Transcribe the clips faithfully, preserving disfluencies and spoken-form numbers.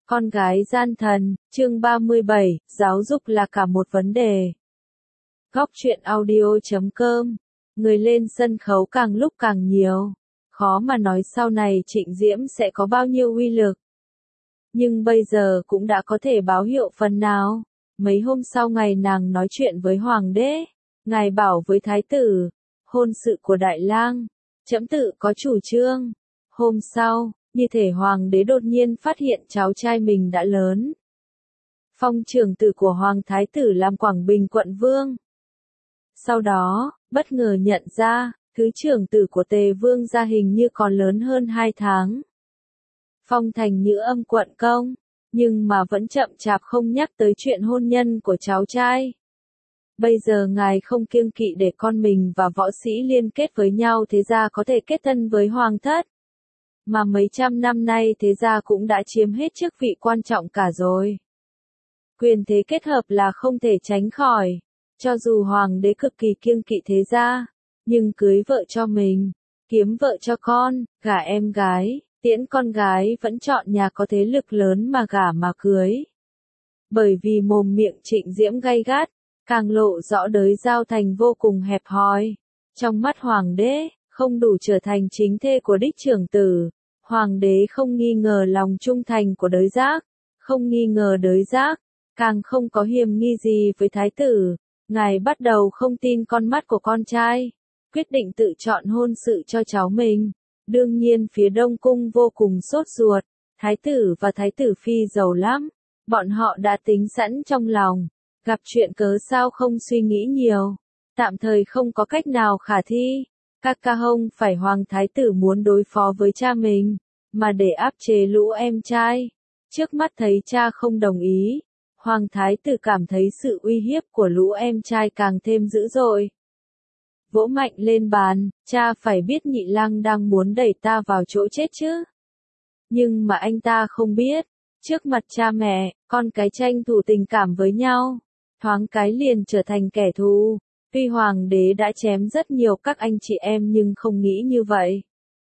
Con gái gian thần, chương ba mươi bảy, giáo dục là cả một vấn đề. Góc truyện audio chấm com. Người lên sân khấu càng lúc càng nhiều. Khó mà nói sau này Trịnh Diễm sẽ có bao nhiêu uy lực. Nhưng bây giờ cũng đã có thể báo hiệu phần nào. Mấy hôm sau ngày nàng nói chuyện với hoàng đế, ngài bảo với thái tử, hôn sự của đại lang, trẫm tự có chủ trương. Hôm sau, như thể hoàng đế đột nhiên phát hiện cháu trai mình đã lớn. Phong trưởng tử của hoàng thái tử làm Quảng Bình quận vương. Sau đó, bất ngờ nhận ra, thứ trưởng tử của Tề vương gia hình như còn lớn hơn hai tháng. Phong thành Nhữ Âm quận công, nhưng mà vẫn chậm chạp không nhắc tới chuyện hôn nhân của cháu trai. Bây giờ ngài không kiêng kỵ để con mình và võ sĩ liên kết với nhau, thế ra có thể kết thân với hoàng thất. Mà mấy trăm năm nay thế gia cũng đã chiếm hết chức vị quan trọng cả rồi. Quyền thế kết hợp là không thể tránh khỏi. Cho dù hoàng đế cực kỳ kiêng kỵ thế gia, nhưng cưới vợ cho mình, kiếm vợ cho con, gả em gái, tiễn con gái vẫn chọn nhà có thế lực lớn mà gả mà cưới. Bởi vì mồm miệng Trịnh Diễm gay gắt, càng lộ rõ Đới Giao Thành vô cùng hẹp hòi. Trong mắt hoàng đế, không đủ trở thành chính thê của đích trưởng tử. Hoàng đế không nghi ngờ lòng trung thành của Đới Giác, không nghi ngờ Đới Giác, càng không có hiềm nghi gì với thái tử. Ngài bắt đầu không tin con mắt của con trai, quyết định tự chọn hôn sự cho cháu mình. Đương nhiên phía Đông Cung vô cùng sốt ruột, thái tử và thái tử phi giàu lắm, bọn họ đã tính sẵn trong lòng, gặp chuyện cớ sao không suy nghĩ nhiều, tạm thời không có cách nào khả thi. Các ca hông phải hoàng thái tử muốn đối phó với cha mình, mà để áp chế lũ em trai. Trước mắt thấy cha không đồng ý, hoàng thái tử cảm thấy sự uy hiếp của lũ em trai càng thêm dữ dội. Vỗ mạnh lên bàn, cha phải biết nhị lang đang muốn đẩy ta vào chỗ chết chứ. Nhưng mà anh ta không biết, trước mặt cha mẹ, con cái tranh thủ tình cảm với nhau, thoáng cái liền trở thành kẻ thù. Tuy hoàng đế đã chém rất nhiều các anh chị em nhưng không nghĩ như vậy.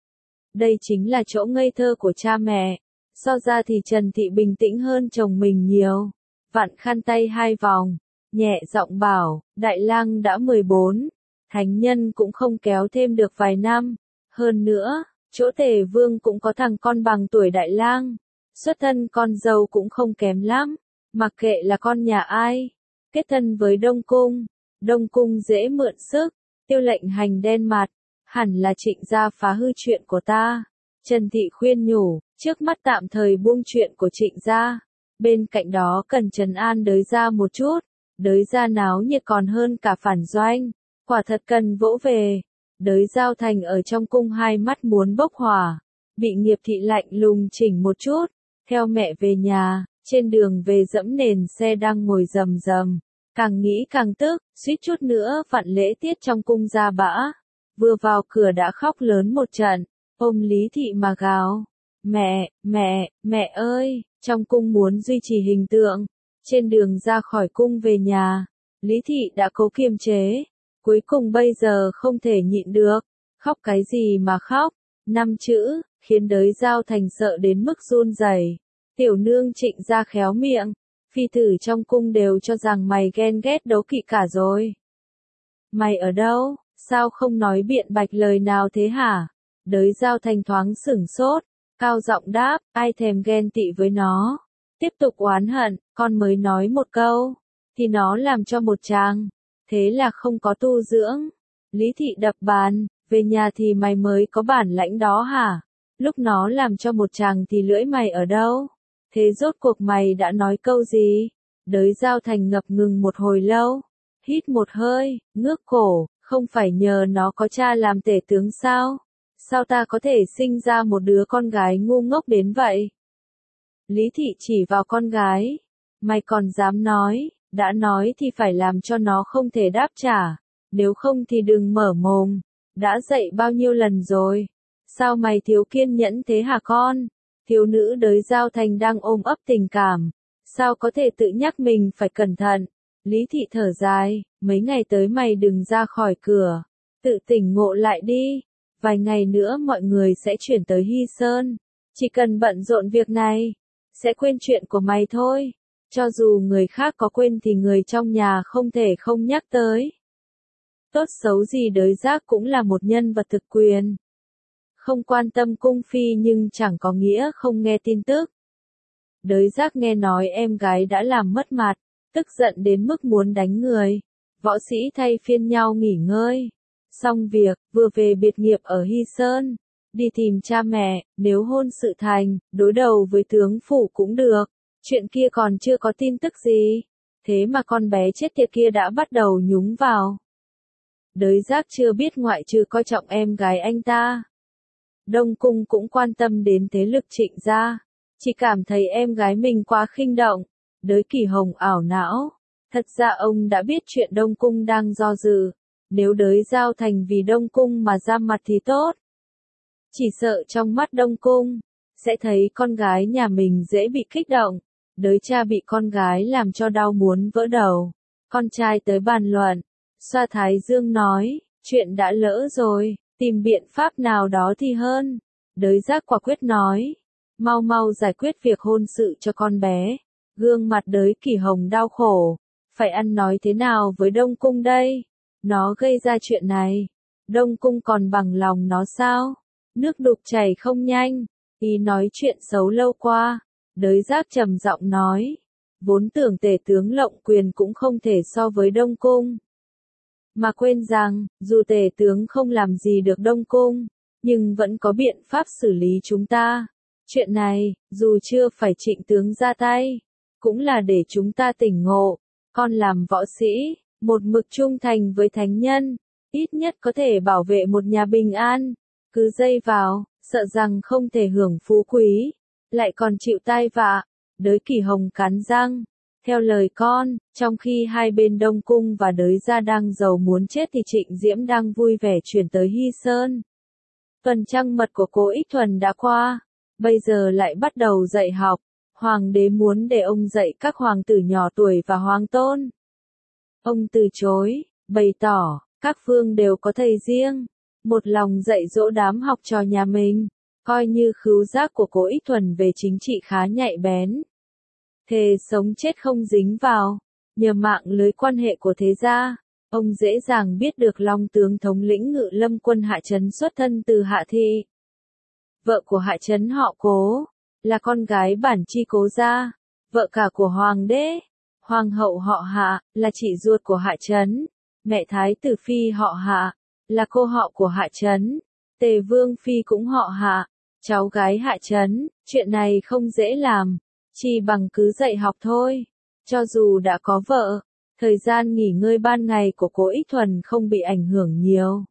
Đây chính là chỗ ngây thơ của cha mẹ. So ra thì Trần Thị bình tĩnh hơn chồng mình nhiều. Vặn khăn tay hai vòng, nhẹ giọng bảo, đại lang đã mười bốn, thánh nhân cũng không kéo thêm được vài năm. Hơn nữa, chỗ Tề vương cũng có thằng con bằng tuổi đại lang. Xuất thân con dâu cũng không kém lắm, mặc kệ là con nhà ai. Kết thân với Đông Cung. Đông Cung dễ mượn sức, Tiêu lệnh hành đen mặt, hẳn là Trịnh gia phá hư chuyện của ta. Trần Thị khuyên nhủ, trước mắt tạm thời buông chuyện của Trịnh gia, bên cạnh đó cần trấn an Đới gia một chút. Đới gia náo nhiệt còn hơn cả phản doanh, quả thật cần vỗ về. Đới Giao Thành ở trong cung hai mắt muốn bốc hỏa, bị Nghiệp Thị lạnh lùng chỉnh một chút, theo mẹ về nhà, trên đường về dẫm nền xe đang ngồi rầm rầm. Càng nghĩ càng tức, suýt chút nữa vặn lễ tiết trong cung ra bã. Vừa vào cửa đã khóc lớn một trận, ôm Lý Thị mà gào. Mẹ, mẹ, mẹ ơi, trong cung muốn duy trì hình tượng. Trên đường ra khỏi cung về nhà, Lý Thị đã cố kiềm chế. Cuối cùng bây giờ không thể nhịn được. Khóc cái gì mà khóc? Năm chữ, khiến Đới Giao Thành sợ đến mức run rẩy. Tiểu nương Trịnh gia khéo miệng. Phi tử trong cung đều cho rằng mày ghen ghét đố kỵ cả rồi. Mày ở đâu, sao không nói biện bạch lời nào thế hả? Đới Giao Thành thoáng sửng sốt, cao giọng đáp, ai thèm ghen tị với nó. Tiếp tục oán hận, con mới nói một câu, thì nó làm cho một tràng. Thế là không có tu dưỡng. Lý Thị đập bàn, về nhà thì mày mới có bản lãnh đó hả? Lúc nó làm cho một tràng thì lưỡi mày ở đâu? Thế rốt cuộc mày đã nói câu gì? Đới Giao Thành ngập ngừng một hồi lâu, hít một hơi, ngước cổ, không phải nhờ nó có cha làm tể tướng sao? Sao ta có thể sinh ra một đứa con gái ngu ngốc đến vậy? Lý Thị chỉ vào con gái, mày còn dám nói, đã nói thì phải làm cho nó không thể đáp trả, nếu không thì đừng mở mồm, đã dạy bao nhiêu lần rồi, sao mày thiếu kiên nhẫn thế hả con? Thiếu nữ Đới Giao Thành đang ôm ấp tình cảm, sao có thể tự nhắc mình phải cẩn thận. Lý Thị thở dài, mấy ngày tới mày đừng ra khỏi cửa, tự tỉnh ngộ lại đi, vài ngày nữa mọi người sẽ chuyển tới Hy Sơn, chỉ cần bận rộn việc này, sẽ quên chuyện của mày thôi. Cho dù người khác có quên thì người trong nhà không thể không nhắc tới. Tốt xấu gì Đới Giác cũng là một nhân vật thực quyền. Không quan tâm cung phi nhưng chẳng có nghĩa không nghe tin tức. Đới Giác nghe nói em gái đã làm mất mặt, tức giận đến mức muốn đánh người. Võ sĩ thay phiên nhau nghỉ ngơi. Xong việc, vừa về biệt nghiệp ở Hy Sơn. Đi tìm cha mẹ, nếu hôn sự thành, đối đầu với tướng phủ cũng được. Chuyện kia còn chưa có tin tức gì. Thế mà con bé chết tiệt kia đã bắt đầu nhúng vào. Đới Giác chưa biết ngoại trừ coi trọng em gái anh ta. Đông Cung cũng quan tâm đến thế lực Trịnh gia. Chỉ cảm thấy em gái mình quá khinh động. Đới Kỳ Hồng ảo não. Thật ra ông đã biết chuyện Đông Cung đang do dự. Nếu Đới Giao Thành vì Đông Cung mà ra mặt thì tốt. Chỉ sợ trong mắt Đông Cung, sẽ thấy con gái nhà mình dễ bị kích động. Đới cha bị con gái làm cho đau muốn vỡ đầu. Con trai tới bàn luận. Xoa thái dương nói, chuyện đã lỡ rồi, tìm biện pháp nào đó thì hơn. Đới Giác quả quyết nói, mau mau giải quyết việc hôn sự cho con bé. Gương mặt Đới Kỳ Hồng đau khổ, phải ăn nói thế nào với Đông Cung đây? Nó gây ra chuyện này, Đông Cung còn bằng lòng nó sao? Nước đục chảy không nhanh, ý nói chuyện xấu lâu qua. Đới Giác trầm giọng nói, vốn tưởng tể tướng lộng quyền cũng không thể so với Đông Cung. Mà quên rằng, dù tể tướng không làm gì được Đông Cung, nhưng vẫn có biện pháp xử lý chúng ta. Chuyện này, dù chưa phải Trịnh tướng ra tay, cũng là để chúng ta tỉnh ngộ. Con làm võ sĩ, một mực trung thành với thánh nhân, ít nhất có thể bảo vệ một nhà bình an. Cứ dây vào, sợ rằng không thể hưởng phú quý, lại còn chịu tai vạ. Đới Kỳ Hồng cắn răng. Theo lời con, trong khi hai bên Đông Cung và Đới Gia đang giàu muốn chết thì Trịnh Diễm đang vui vẻ chuyển tới Hy Sơn. Tuần trăng mật của Cố Ích Thuần đã qua, bây giờ lại bắt đầu dạy học. Hoàng đế muốn để ông dạy các hoàng tử nhỏ tuổi và hoàng tôn. Ông từ chối, bày tỏ, các phương đều có thầy riêng, một lòng dạy dỗ đám học trò nhà mình, coi như khứu giác của Cố Ích Thuần về chính trị khá nhạy bén. Thề sống chết không dính vào, nhờ mạng lưới quan hệ của thế gia, ông dễ dàng biết được Long tướng thống lĩnh Ngự Lâm quân Hạ Trấn xuất thân từ Hạ Thị. Vợ của Hạ Trấn họ Cố, là con gái bản chi Cố gia, vợ cả của Hoàng đế. Hoàng hậu họ Hạ, là chị ruột của Hạ Trấn. Mẹ Thái tử Phi họ Hạ, là cô họ của Hạ Trấn. Tề Vương Phi cũng họ Hạ, cháu gái Hạ Trấn. Chuyện này không dễ làm, chỉ bằng cứ dạy học thôi. Cho dù đã có vợ, thời gian nghỉ ngơi ban ngày của Cố Ích Thuần không bị ảnh hưởng nhiều.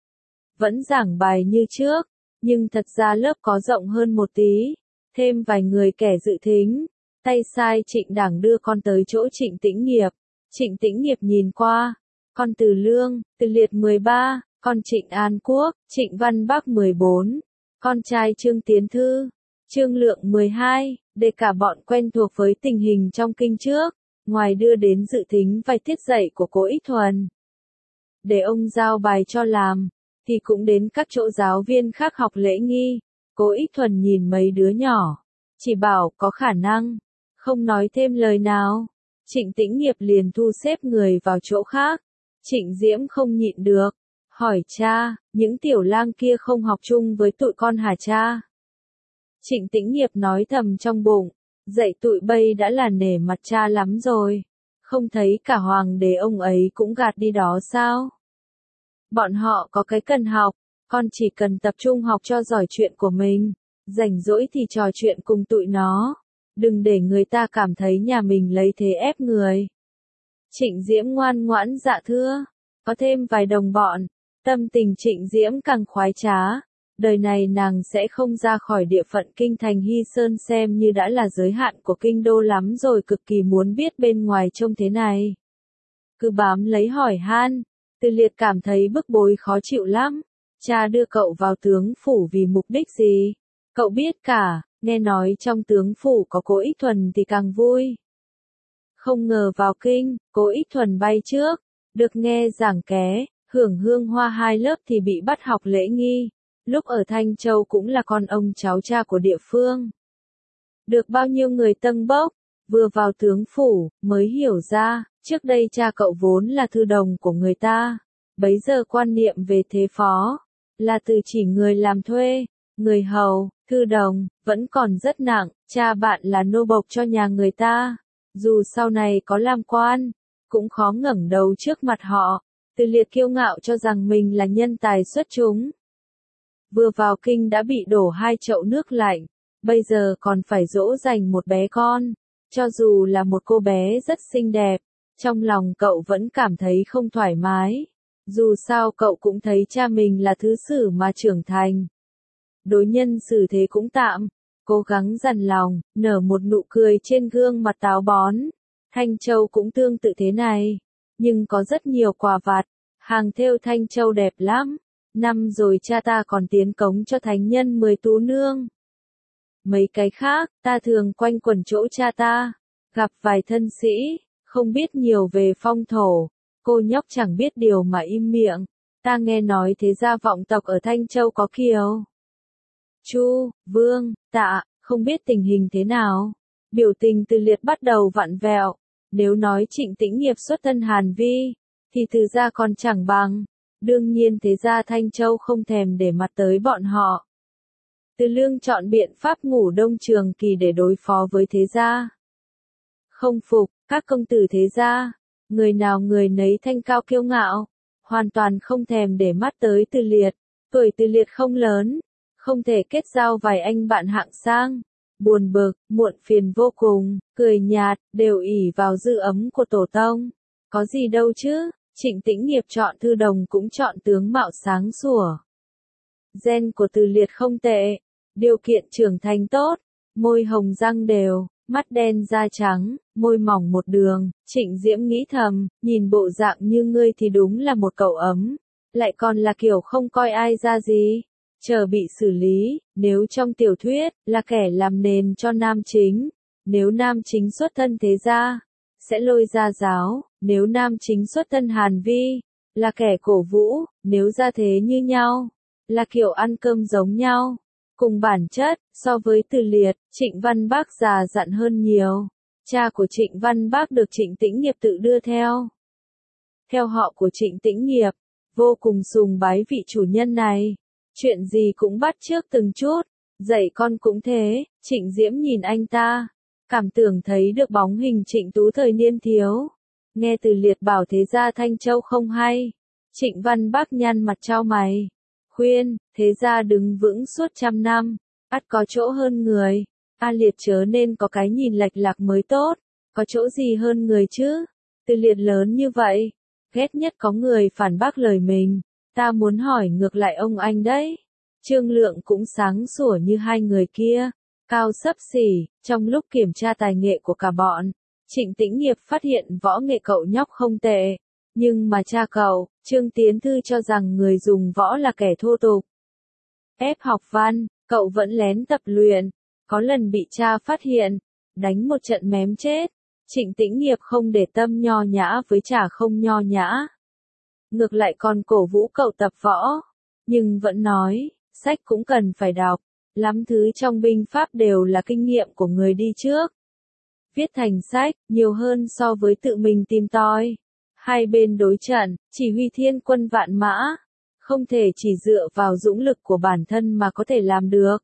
Vẫn giảng bài như trước, nhưng thật ra lớp có rộng hơn một tí, thêm vài người kẻ dự thính. Tay sai Trịnh Đảng đưa con tới chỗ Trịnh Tĩnh Nghiệp. Trịnh Tĩnh Nghiệp nhìn qua, con Từ Lương, Từ Liệt mười ba, con Trịnh An Quốc, Trịnh Văn Bắc mười bốn, con trai Trương Tiến Thư, Trương Lượng mười hai, để cả bọn quen thuộc với tình hình trong kinh trước, ngoài đưa đến dự thính vài tiết dạy của Cố Ích Thuần. Để ông giao bài cho làm, thì cũng đến các chỗ giáo viên khác học lễ nghi. Cố Ích Thuần nhìn mấy đứa nhỏ, chỉ bảo có khả năng, không nói thêm lời nào. Trịnh Tĩnh Nghiệp liền thu xếp người vào chỗ khác. Trịnh Diễm không nhịn được, hỏi cha, những tiểu lang kia không học chung với tụi con hả cha? Trịnh Tĩnh Nghiệp nói thầm trong bụng, dạy tụi bây đã là nể mặt cha lắm rồi, không thấy cả hoàng đế ông ấy cũng gạt đi đó sao? Bọn họ có cái cần học, con chỉ cần tập trung học cho giỏi chuyện của mình, rảnh rỗi thì trò chuyện cùng tụi nó, đừng để người ta cảm thấy nhà mình lấy thế ép người. Trịnh Diễm ngoan ngoãn dạ thưa, có thêm vài đồng bọn, tâm tình Trịnh Diễm càng khoái trá. Đời này nàng sẽ không ra khỏi địa phận kinh thành Hy Sơn xem như đã là giới hạn của kinh đô lắm rồi, cực kỳ muốn biết bên ngoài trông thế này. Cứ bám lấy hỏi han, Từ Liệt cảm thấy bức bối khó chịu lắm. Cha đưa cậu vào tướng phủ vì mục đích gì? Cậu biết cả, nghe nói trong tướng phủ có Cố Ích Thuần thì càng vui. Không ngờ vào kinh, Cố Ích Thuần bay trước, được nghe giảng ké, hưởng hương hoa hai lớp thì bị bắt học lễ nghi. Lúc ở Thanh Châu cũng là con ông cháu cha của địa phương. Được bao nhiêu người tâng bốc, vừa vào tướng phủ, mới hiểu ra, trước đây cha cậu vốn là thư đồng của người ta. Bấy giờ quan niệm về thế phó, là từ chỉ người làm thuê, người hầu, thư đồng, vẫn còn rất nặng, cha bạn là nô bộc cho nhà người ta. Dù sau này có làm quan, cũng khó ngẩng đầu trước mặt họ. Từ Liệt kiêu ngạo cho rằng mình là nhân tài xuất chúng. Vừa vào kinh đã bị đổ hai chậu nước lạnh, bây giờ còn phải dỗ dành một bé con. Cho dù là một cô bé rất xinh đẹp, trong lòng cậu vẫn cảm thấy không thoải mái. Dù sao cậu cũng thấy cha mình là thứ sử mà trưởng thành. Đối nhân xử thế cũng tạm, cố gắng dằn lòng, nở một nụ cười trên gương mặt táo bón. Thanh Châu cũng tương tự thế này, nhưng có rất nhiều quà vặt, hàng thêu Thanh Châu đẹp lắm. Năm rồi cha ta còn tiến cống cho thánh nhân mười tú nương. Mấy cái khác, ta thường quanh quẩn chỗ cha ta, gặp vài thân sĩ, không biết nhiều về phong thổ. Cô nhóc chẳng biết điều mà im miệng. Ta nghe nói thế gia vọng tộc ở Thanh Châu có Kiều, Chu, Vương, Tạ, không biết tình hình thế nào. Biểu tình Từ Liệt bắt đầu vặn vẹo. Nếu nói Trịnh Tĩnh Nghiệp xuất thân Hàn Vi, thì Từ gia còn chẳng bằng. Đương nhiên thế gia Thanh Châu không thèm để mặt tới bọn họ. Từ Lương chọn biện pháp ngủ đông trường kỳ để đối phó với thế gia. Không phục, các công tử thế gia, người nào người nấy thanh cao kiêu ngạo, hoàn toàn không thèm để mắt tới Từ Liệt. Tuổi Từ Liệt không lớn, không thể kết giao vài anh bạn hạng sang. Buồn bực, muộn phiền vô cùng, cười nhạt, đều ỷ vào dư ấm của tổ tông. Có gì đâu chứ, Trịnh Tĩnh Nghiệp chọn thư đồng cũng chọn tướng mạo sáng sủa. Gen của Từ Liệt không tệ, điều kiện trưởng thành tốt, môi hồng răng đều, mắt đen da trắng, môi mỏng một đường. Trịnh Diễm nghĩ thầm, nhìn bộ dạng như ngươi thì đúng là một cậu ấm, lại còn là kiểu không coi ai ra gì. Chờ bị xử lý, nếu trong tiểu thuyết, là kẻ làm nền cho nam chính. Nếu nam chính xuất thân thế gia, sẽ lôi ra giáo. Nếu nam chính xuất thân Hàn Vi, là kẻ cổ vũ. Nếu gia thế như nhau, là kiểu ăn cơm giống nhau. Cùng bản chất, so với Từ Liệt, Trịnh Văn Bác già dặn hơn nhiều. Cha của Trịnh Văn Bác được Trịnh Tĩnh Nghiệp tự đưa theo. Theo họ của Trịnh Tĩnh Nghiệp, vô cùng sùng bái vị chủ nhân này. Chuyện gì cũng bắt chước từng chút, dạy con cũng thế. Trịnh Diễm nhìn anh ta, cảm tưởng thấy được bóng hình Trịnh Tú thời niên thiếu. Nghe Từ Liệt bảo thế gia Thanh Châu không hay, Trịnh Văn Bác nhăn mặt chau mày, khuyên, thế gia đứng vững suốt trăm năm, ắt có chỗ hơn người. A Liệt chớ nên có cái nhìn lệch lạc mới tốt, có chỗ gì hơn người chứ? Từ Liệt lớn như vậy, ghét nhất có người phản bác lời mình. Ta muốn hỏi ngược lại ông anh đấy. Trương Lượng cũng sáng sủa như hai người kia, cao xấp xỉ. Trong lúc kiểm tra tài nghệ của cả bọn, Trịnh Tĩnh Nghiệp phát hiện võ nghệ cậu nhóc không tệ. Nhưng mà cha cậu, Trương Tiến Thư cho rằng người dùng võ là kẻ thô tục. Ép học văn, cậu vẫn lén tập luyện. Có lần bị cha phát hiện, đánh một trận mém chết. Trịnh Tĩnh Nghiệp không để tâm nho nhã với chả không nho nhã. Ngược lại còn cổ vũ cậu tập võ. Nhưng vẫn nói, sách cũng cần phải đọc. Lắm thứ trong binh pháp đều là kinh nghiệm của người đi trước. Viết thành sách, nhiều hơn so với tự mình tìm tòi. Hai bên đối trận, chỉ huy thiên quân vạn mã. Không thể chỉ dựa vào dũng lực của bản thân mà có thể làm được.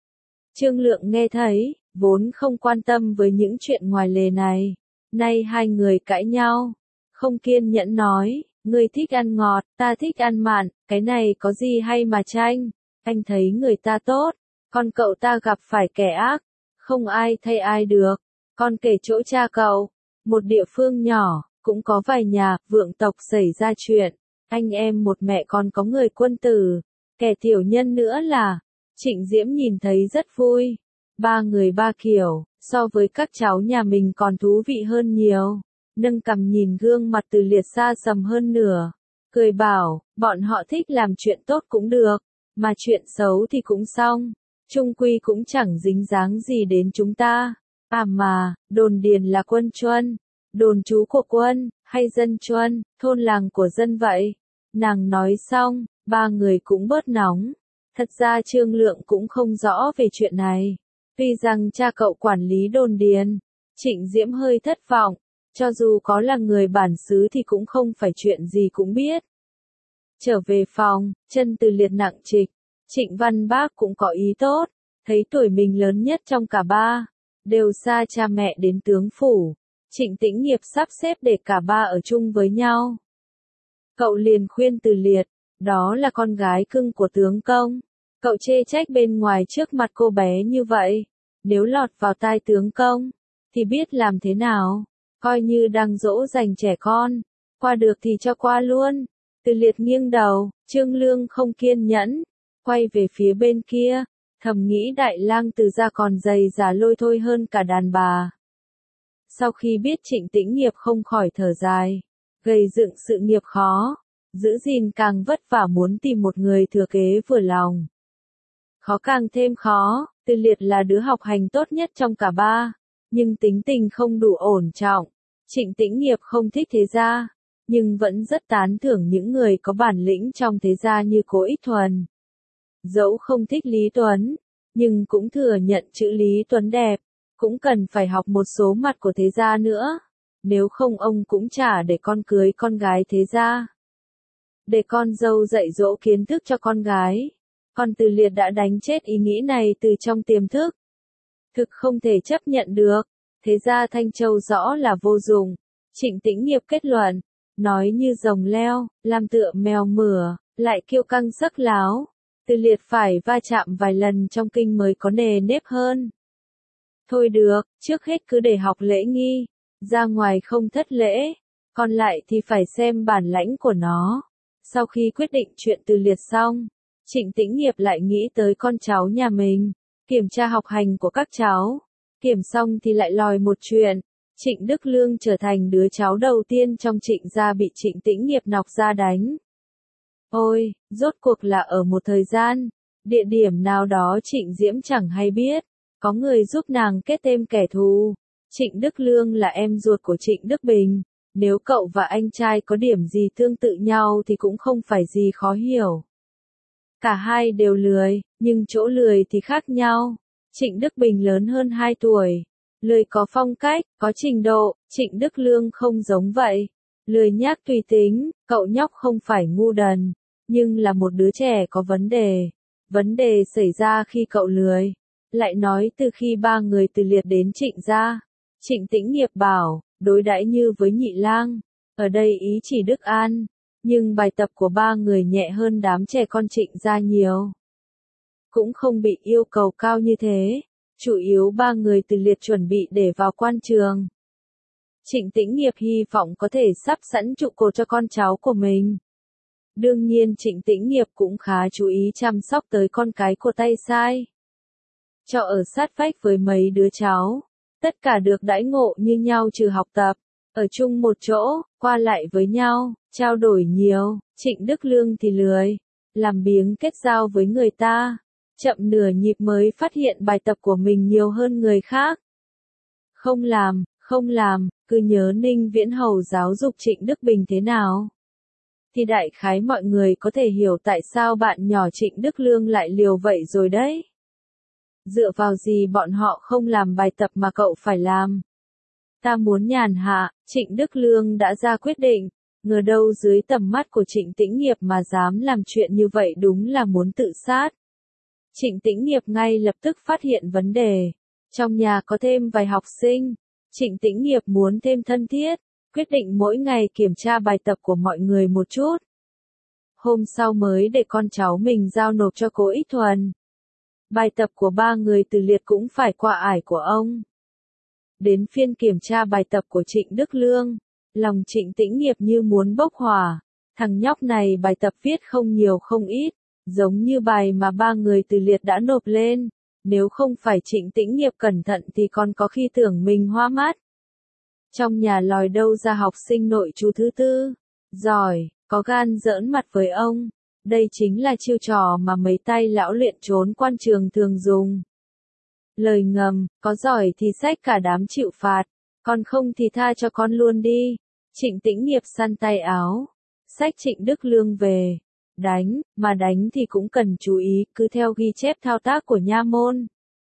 Trương Lượng nghe thấy, vốn không quan tâm với những chuyện ngoài lề này. Nay hai người cãi nhau. Không kiên nhẫn nói, ngươi thích ăn ngọt, ta thích ăn mặn, cái này có gì hay mà tranh. Anh thấy người ta tốt, còn cậu ta gặp phải kẻ ác. Không ai thay ai được. Con kể chỗ cha cậu, một địa phương nhỏ, cũng có vài nhà, vượng tộc xảy ra chuyện. Anh em một mẹ con có người quân tử, kẻ tiểu nhân nữa là. Trịnh Diễm nhìn thấy rất vui. Ba người ba kiểu, so với các cháu nhà mình còn thú vị hơn nhiều. Nâng cằm nhìn gương mặt Từ Liệt xa sầm hơn nửa. Cười bảo, bọn họ thích làm chuyện tốt cũng được, mà chuyện xấu thì cũng xong. Trung quy cũng chẳng dính dáng gì đến chúng ta. À mà, đồn điền là quân chuân, đồn trú của quân, hay dân chuân, thôn làng của dân vậy. Nàng nói xong, ba người cũng bớt nóng. Thật ra Trương Lượng cũng không rõ về chuyện này. Tuy rằng cha cậu quản lý đồn điền, Trịnh Diễm hơi thất vọng, cho dù có là người bản xứ thì cũng không phải chuyện gì cũng biết. Trở về phòng, chân Từ Liệt nặng trịch, Trịnh Văn Bác cũng có ý tốt, thấy tuổi mình lớn nhất trong cả ba, đều xa cha mẹ đến tướng phủ, Trịnh Tĩnh Nghiệp sắp xếp để cả ba ở chung với nhau. Cậu liền khuyên Từ Liệt, đó là con gái cưng của tướng công, cậu chê trách bên ngoài trước mặt cô bé như vậy, nếu lọt vào tai tướng công, thì biết làm thế nào, coi như đang dỗ dành trẻ con, qua được thì cho qua luôn. Từ Liệt nghiêng đầu, Trương Lương không kiên nhẫn, quay về phía bên kia, thầm nghĩ Đại Lang Từ gia còn dày dà lôi thôi hơn cả đàn bà. Sau khi biết Trịnh Tĩnh Nghiệp không khỏi thở dài, gây dựng sự nghiệp khó, giữ gìn càng vất vả, muốn tìm một người thừa kế vừa lòng. Khó càng thêm khó, Từ Liệt là đứa học hành tốt nhất trong cả ba, nhưng tính tình không đủ ổn trọng. Trịnh Tĩnh Nghiệp không thích thế gia, nhưng vẫn rất tán thưởng những người có bản lĩnh trong thế gia như Cố Ích Thuần. Dẫu không thích Lý Tuấn, nhưng cũng thừa nhận chữ Lý Tuấn đẹp, cũng cần phải học một số mặt của thế gia nữa, nếu không ông cũng chả để con cưới con gái thế gia. Để con dâu dạy dỗ kiến thức cho con gái, còn Từ Liệt đã đánh chết ý nghĩ này từ trong tiềm thức. Thực không thể chấp nhận được, thế gia Thanh Châu rõ là vô dụng, Trịnh Tĩnh Nghiệp kết luận, nói như rồng leo, làm tựa mèo mửa, lại kiêu căng sắc láo. Từ Liệt phải va chạm vài lần trong kinh mới có nề nếp hơn. Thôi được, trước hết cứ để học lễ nghi, ra ngoài không thất lễ, còn lại thì phải xem bản lãnh của nó. Sau khi quyết định chuyện Từ Liệt xong, Trịnh Tĩnh Nghiệp lại nghĩ tới con cháu nhà mình, kiểm tra học hành của các cháu. Kiểm xong thì lại lòi một chuyện, Trịnh Đức Lương trở thành đứa cháu đầu tiên trong Trịnh gia bị Trịnh Tĩnh Nghiệp nọc ra đánh. Ôi, rốt cuộc là ở một thời gian, địa điểm nào đó Trịnh Diễm chẳng hay biết, có người giúp nàng kết thêm kẻ thù. Trịnh Đức Lương là em ruột của Trịnh Đức Bình, nếu cậu và anh trai có điểm gì tương tự nhau thì cũng không phải gì khó hiểu. Cả hai đều lười, nhưng chỗ lười thì khác nhau. Trịnh Đức Bình lớn hơn hai tuổi, lười có phong cách, có trình độ, Trịnh Đức Lương không giống vậy. Lười nhác tùy tính, cậu nhóc không phải ngu đần, nhưng là một đứa trẻ có vấn đề. Vấn đề xảy ra khi cậu lười. Lại nói từ khi ba người Từ Liệt đến Trịnh gia, Trịnh Tĩnh Nghiệp bảo, đối đãi như với nhị lang, ở đây ý chỉ Đức An, nhưng bài tập của ba người nhẹ hơn đám trẻ con Trịnh gia nhiều. Cũng không bị yêu cầu cao như thế, chủ yếu ba người Từ Liệt chuẩn bị để vào quan trường. Trịnh Tĩnh Nghiệp hy vọng có thể sắp sẵn trụ cột cho con cháu của mình. Đương nhiên Trịnh Tĩnh Nghiệp cũng khá chú ý chăm sóc tới con cái của tay sai. Cho ở sát vách với mấy đứa cháu, tất cả được đãi ngộ như nhau trừ học tập, ở chung một chỗ, qua lại với nhau, trao đổi nhiều. Trịnh Đức Lương thì lười, làm biếng kết giao với người ta, chậm nửa nhịp mới phát hiện bài tập của mình nhiều hơn người khác. Không làm, không làm, cứ nhớ Ninh Viễn Hầu giáo dục Trịnh Đức Bình thế nào. Thì đại khái mọi người có thể hiểu tại sao bạn nhỏ Trịnh Đức Lương lại liều vậy rồi đấy. Dựa vào gì bọn họ không làm bài tập mà cậu phải làm? Ta muốn nhàn hạ, Trịnh Đức Lương đã ra quyết định, ngờ đâu dưới tầm mắt của Trịnh Tĩnh Nghiệp mà dám làm chuyện như vậy đúng là muốn tự sát. Trịnh Tĩnh Nghiệp ngay lập tức phát hiện vấn đề. Trong nhà có thêm vài học sinh, Trịnh Tĩnh Nghiệp muốn thêm thân thiết, quyết định mỗi ngày kiểm tra bài tập của mọi người một chút. Hôm sau mới để con cháu mình giao nộp cho Cố Ích Thuần. Bài tập của ba người Từ Liệt cũng phải qua ải của ông. Đến phiên kiểm tra bài tập của Trịnh Đức Lương, lòng Trịnh Tĩnh Nghiệp như muốn bốc hỏa. Thằng nhóc này bài tập viết không nhiều không ít, giống như bài mà ba người Từ Liệt đã nộp lên. Nếu không phải Trịnh Tĩnh Nghiệp cẩn thận thì còn có khi tưởng mình hoa mắt. Trong nhà lòi đâu ra học sinh nội trú thứ tư, giỏi, có gan giỡn mặt với ông. Đây chính là chiêu trò mà mấy tay lão luyện trốn quan trường thường dùng. Lời ngầm, có giỏi thì xách cả đám chịu phạt, còn không thì tha cho con luôn đi. Trịnh Tĩnh Nghiệp săn tay áo, xách Trịnh Đức Lương về. Đánh, mà đánh thì cũng cần chú ý, cứ theo ghi chép thao tác của nha môn.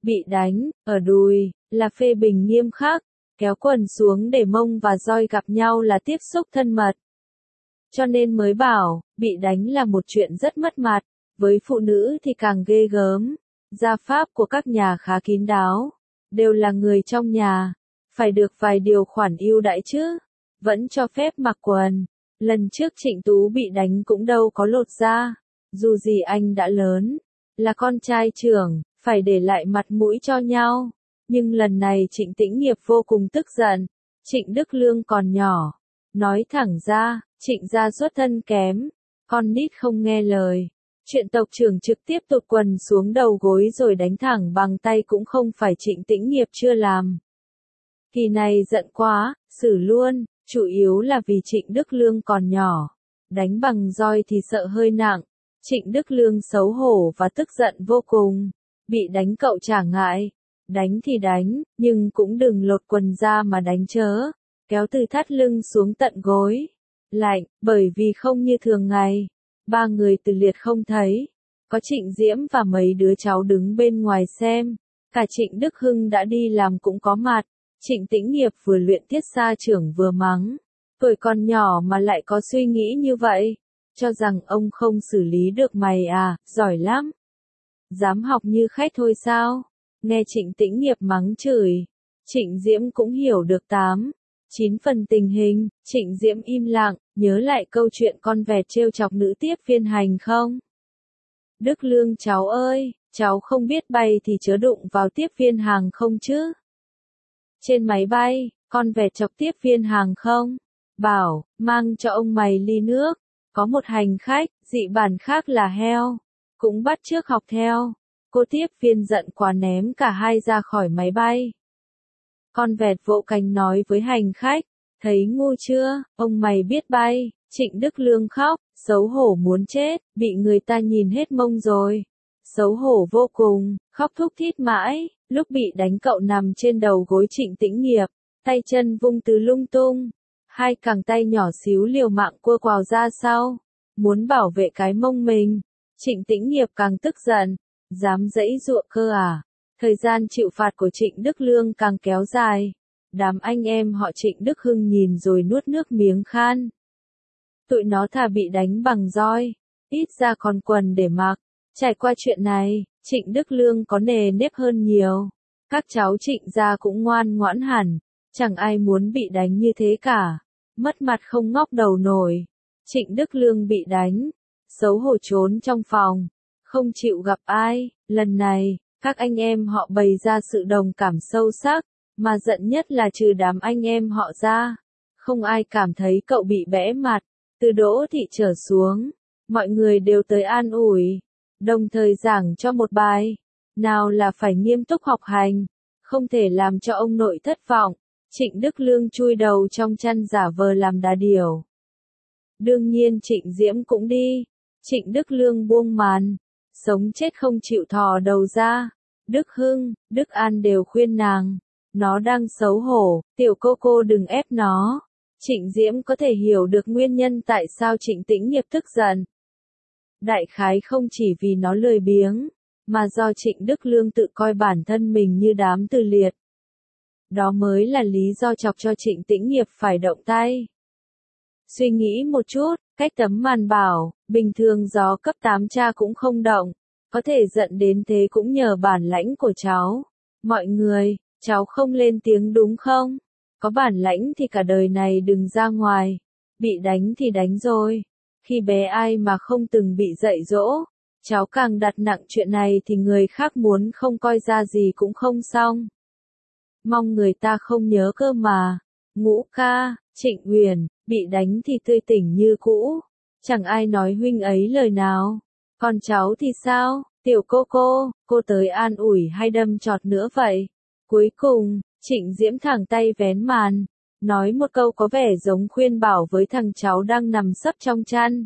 bị đánh, ở đùi, là phê bình nghiêm khắc, kéo quần xuống để mông và roi gặp nhau là tiếp xúc thân mật. Cho nên mới bảo, bị đánh là một chuyện rất mất mặt, với phụ nữ thì càng ghê gớm. Gia pháp của các nhà khá kín đáo, đều là người trong nhà, phải được vài điều khoản ưu đãi chứ, vẫn cho phép mặc quần. Lần trước Trịnh Tú bị đánh cũng đâu có lột da, dù gì anh đã lớn, là con trai trưởng, phải để lại mặt mũi cho nhau. Nhưng lần này Trịnh Tĩnh Nghiệp vô cùng tức giận, Trịnh Đức Lương còn nhỏ, nói thẳng ra, Trịnh gia xuất thân kém, con nít không nghe lời. Chuyện tộc trưởng trực tiếp tụt quần xuống đầu gối rồi đánh thẳng bằng tay cũng không phải Trịnh Tĩnh Nghiệp chưa làm. Kỳ này giận quá, xử luôn, chủ yếu là vì Trịnh Đức Lương còn nhỏ. Đánh bằng roi thì sợ hơi nặng. Trịnh Đức Lương xấu hổ và tức giận vô cùng. Bị đánh cậu chả ngại. Đánh thì đánh, nhưng cũng đừng lột quần ra mà đánh chớ. Kéo từ thắt lưng xuống tận gối. Lạnh, bởi vì không như thường ngày. Ba người từ liệt không thấy. Có Trịnh Diễm và mấy đứa cháu đứng bên ngoài xem. Cả Trịnh Đức Hưng đã đi làm cũng có mặt. Trịnh Tĩnh Nghiệp vừa luyện tiết xa trưởng vừa mắng. Tuổi còn nhỏ mà lại có suy nghĩ như vậy. Cho rằng ông không xử lý được mày à, giỏi lắm. Dám học như khách thôi sao? Nghe Trịnh Tĩnh Nghiệp mắng chửi. Trịnh Diễm cũng hiểu được tám, chín phần tình hình. Trịnh Diễm im lặng, nhớ lại câu chuyện con vẹt trêu chọc nữ tiếp viên hành không? Đức Lương cháu ơi, cháu không biết bay thì chớ đụng vào tiếp viên hàng không chứ? Trên máy bay, con vẹt chọc tiếp viên hàng không? Bảo, mang cho ông mày ly nước. Có một hành khách, dị bản khác là heo. Cũng bắt chước học theo. Cô tiếp viên giận quá ném cả hai ra khỏi máy bay. Con vẹt vỗ cánh nói với hành khách. Thấy ngu chưa, ông mày biết bay. Trịnh Đức Lương khóc, xấu hổ muốn chết, bị người ta nhìn hết mông rồi. Xấu hổ vô cùng, khóc thúc thít mãi. Lúc bị đánh cậu nằm trên đầu gối Trịnh Tĩnh Nghiệp, tay chân vung tứ lung tung. Hai cẳng tay nhỏ xíu liều mạng cua quào ra sau, muốn bảo vệ cái mông mình. Trịnh Tĩnh Nghiệp càng tức giận, dám giãy giụa cơ à? Thời gian chịu phạt của Trịnh Đức Lương càng kéo dài. Đám anh em họ Trịnh Đức Hưng nhìn rồi nuốt nước miếng khan. Tụi nó thà bị đánh bằng roi, ít ra còn quần để mặc. Trải qua chuyện này, Trịnh Đức Lương có nề nếp hơn nhiều. Các cháu Trịnh gia cũng ngoan ngoãn hẳn, chẳng ai muốn bị đánh như thế cả. Mất mặt không ngóc đầu nổi. Trịnh Đức Lương bị đánh, xấu hổ trốn trong phòng, không chịu gặp ai. Lần này, các anh em họ bày ra sự đồng cảm sâu sắc, mà giận nhất là trừ đám anh em họ ra. Không ai cảm thấy cậu bị bẽ mặt. Từ Đỗ Thị trở xuống, mọi người đều tới an ủi, đồng thời giảng cho một bài. Nào là phải nghiêm túc học hành, không thể làm cho ông nội thất vọng. Trịnh Đức Lương chui đầu trong chăn giả vờ làm đà điểu. Đương nhiên Trịnh Diễm cũng đi. Trịnh Đức Lương buông màn, sống chết không chịu thò đầu ra. Đức Hưng, Đức An đều khuyên nàng, nó đang xấu hổ, tiểu cô cô đừng ép nó. Trịnh Diễm có thể hiểu được nguyên nhân tại sao Trịnh Tĩnh Nghiệp tức giận. Đại khái không chỉ vì nó lười biếng, mà do Trịnh Đức Lương tự coi bản thân mình như đám từ liệt. Đó mới là lý do chọc cho Trịnh Tĩnh Nghiệp phải động tay. Suy nghĩ một chút, cách tấm màn bảo, bình thường gió cấp tám cha cũng không động, có thể giận đến thế cũng nhờ bản lãnh của cháu. Mọi người, cháu không lên tiếng đúng không? Có bản lãnh thì cả đời này đừng ra ngoài. Bị đánh thì đánh rồi. Khi bé ai mà không từng bị dạy dỗ. Cháu càng đặt nặng chuyện này thì người khác muốn không coi ra gì cũng không xong. Mong người ta không nhớ cơ mà. Ngũ ca, Trịnh Uyển, bị đánh thì tươi tỉnh như cũ. Chẳng ai nói huynh ấy lời nào. Còn cháu thì sao? Tiểu cô cô, cô tới an ủi hay đâm chọt nữa vậy? Cuối cùng, Trịnh Diễm thẳng tay vén màn, nói một câu có vẻ giống khuyên bảo với thằng cháu đang nằm sấp trong chăn.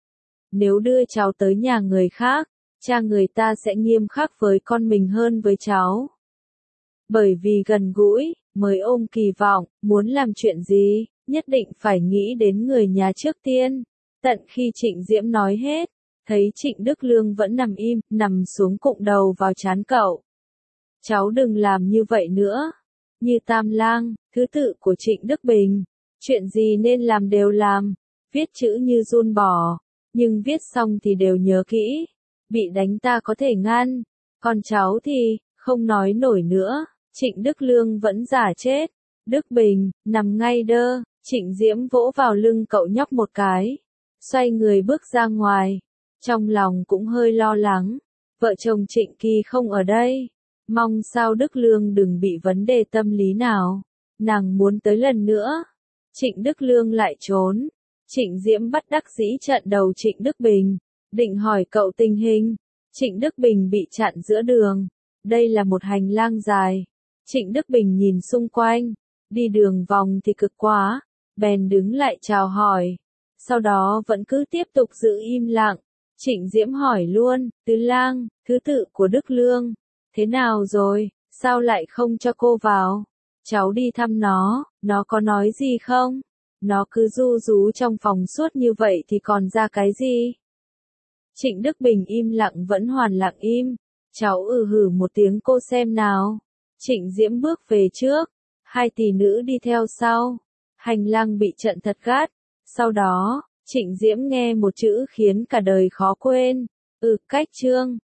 Nếu đưa cháu tới nhà người khác, cha người ta sẽ nghiêm khắc với con mình hơn với cháu. Bởi vì gần gũi, mới ôm kỳ vọng, muốn làm chuyện gì, nhất định phải nghĩ đến người nhà trước tiên. Tận khi Trịnh Diễm nói hết, thấy Trịnh Đức Lương vẫn nằm im, nằm xuống cụng đầu vào trán cậu. cháu đừng làm như vậy nữa. Như Tam Lang, thứ tự của Trịnh Đức Bình. Chuyện gì nên làm đều làm. Viết chữ như run bỏ. Nhưng viết xong thì đều nhớ kỹ. Bị đánh ta có thể ngăn. Còn cháu thì, không nói nổi nữa. Trịnh Đức Lương vẫn giả chết. Đức Bình, nằm ngay đơ. Trịnh Diễm vỗ vào lưng cậu nhóc một cái. Xoay người bước ra ngoài. Trong lòng cũng hơi lo lắng. Vợ chồng Trịnh Kỳ không ở đây. Mong sao Đức Lương đừng bị vấn đề tâm lý nào. Nàng muốn tới lần nữa. Trịnh Đức Lương lại trốn. Trịnh Diễm bất đắc dĩ chặn đầu Trịnh Đức Bình. Định hỏi cậu tình hình. Trịnh Đức Bình bị chặn giữa đường. Đây là một hành lang dài. Trịnh Đức Bình nhìn xung quanh. Đi đường vòng thì cực quá. Bèn đứng lại chào hỏi. Sau đó vẫn cứ tiếp tục giữ im lặng. Trịnh Diễm hỏi luôn, Tứ Lang, thứ tự của Đức Lương. Thế nào rồi, sao lại không cho cô vào? Cháu đi thăm nó, nó có nói gì không? Nó cứ ru rú trong phòng suốt như vậy thì còn ra cái gì? Trịnh Đức Bình im lặng vẫn hoàn lặng im. Cháu ừ hử một tiếng cô xem nào. Trịnh Diễm bước về trước. Hai tỷ nữ đi theo sau. Hành lang bị chặn thật gắt. Sau đó, Trịnh Diễm nghe một chữ khiến cả đời khó quên. Ừ, cách trương.